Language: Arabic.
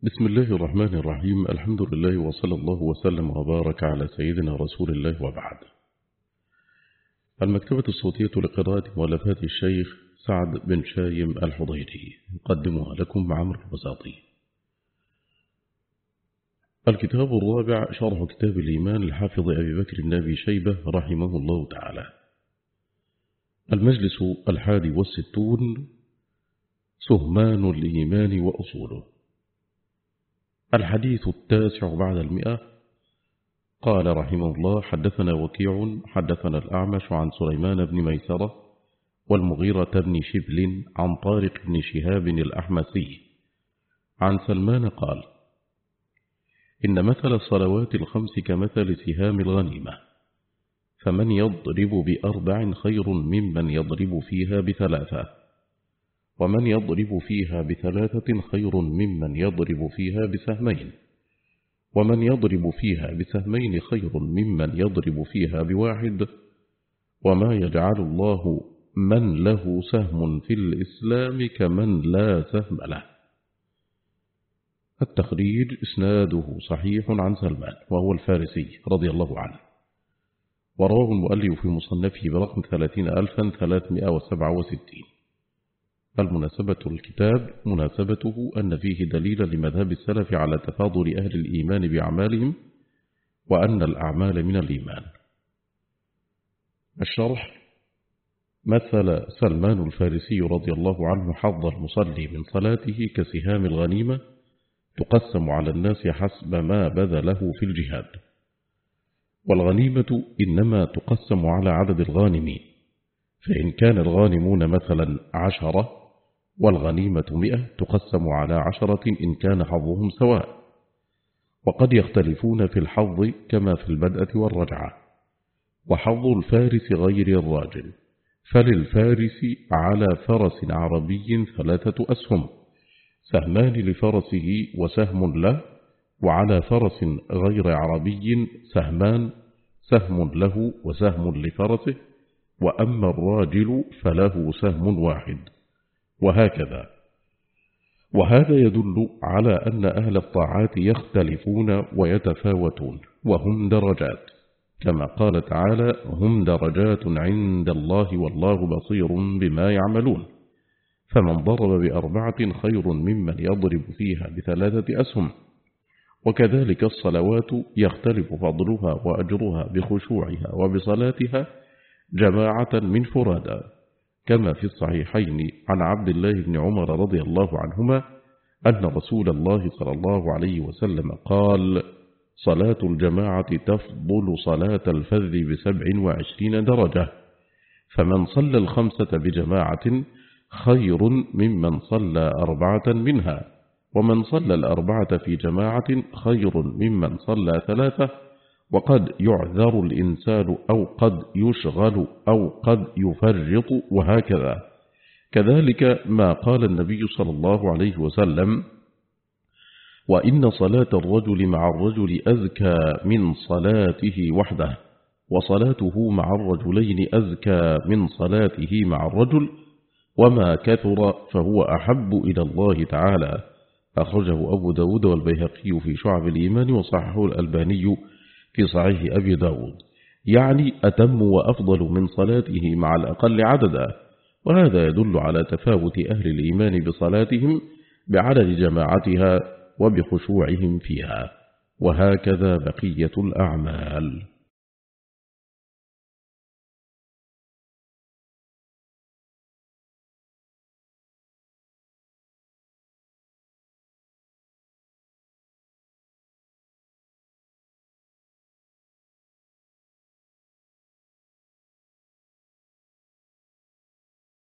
بسم الله الرحمن الرحيم. الحمد لله وصلى الله وسلم وبارك على سيدنا رسول الله وبعد. المكتبة الصوتية لقراءة مؤلفات الشيخ سعد بن شايم الحضيري يقدمها لكم عمرو البساطي. الكتاب الرابع شرح كتاب الإيمان للحافظ أبي بكر بن أبي شيبة رحمه الله تعالى. المجلس 61 سهمان الإيمان وأصوله. الحديث 9 بعد 100. قال رحمه الله: حدثنا وكيع حدثنا الأعمش عن سليمان بن ميسرة والمغيرة بن شبل عن طارق بن شهاب الأحمسي عن سلمان قال: إن مثل الصلوات الخمس كمثل سهام الغنيمة، فمن يضرب ب4 خير ممن يضرب فيها ب3، ومن يضرب فيها ب3 خير ممن يضرب فيها ب2، ومن يضرب فيها ب2 خير ممن يضرب فيها ب1، وما يجعل الله من له سهم في الإسلام كمن لا سهم له. التخريج: إسناده صحيح عن سلمان وهو الفارسي رضي الله عنه، ورواه المؤلف في مصنفه برقم 30367. المناسبة الكتاب مناسبته أن فيه دليل لمذهب السلف على تفاضل أهل الإيمان بأعمالهم، وأن الأعمال من الإيمان. الشرح: مثل سلمان الفارسي رضي الله عنه حظ المصلي من صلاته كسهام الغنيمة تقسم على الناس حسب ما بذله في الجهاد، والغنيمة إنما تقسم على عدد الغانمين، فإن كان الغانمون مثلا 10 والغنيمة 100 تقسم على 10 إن كان حظهم سواء، وقد يختلفون في الحظ كما في البدءة والرجعة. وحظ الفارس غير الراجل، فللفارس على فرس عربي 3 أسهم، سهمان لفرسه وسهم له، وعلى فرس غير عربي سهمان، سهم له وسهم لفرسه، وأما الراجل فله سهم واحد، وهكذا. وهذا يدل على أن أهل الطاعات يختلفون ويتفاوتون، وهم درجات، كما قال تعالى: هم درجات عند الله والله بصير بما يعملون. فمن ضرب ب4 خير ممن يضرب فيها ب3 أسهم. وكذلك الصلوات يختلف فضلها وأجرها بخشوعها وبصلاتها جماعة من فرادا، كما في الصحيحين عن عبد الله بن عمر رضي الله عنهما أن رسول الله صلى الله عليه وسلم قال: صلاة الجماعة تفضل صلاة الفذ ب27 درجة، فمن صلى 5 بجماعة خير ممن صلى 4 منها، ومن صلى 4 في جماعة خير ممن صلى 3. وقد يعذر الإنسان أو قد يشغل أو قد يفرط، وهكذا. كذلك ما قال النبي صلى الله عليه وسلم: وإن صلاة الرجل مع الرجل أزكى من صلاته وحده، وصلاته مع الرجلين أزكى من صلاته مع الرجل، وما كثر فهو أحب إلى الله تعالى. أخرجه أبو داود والبيهقي في شعب الإيمان، وصححه الألباني في صحيح أبي داود، يعني أتم وأفضل من صلاته مع الأقل عددا. وهذا يدل على تفاوت أهل الإيمان بصلاتهم بعدد جماعتها وبخشوعهم فيها، وهكذا بقية الأعمال.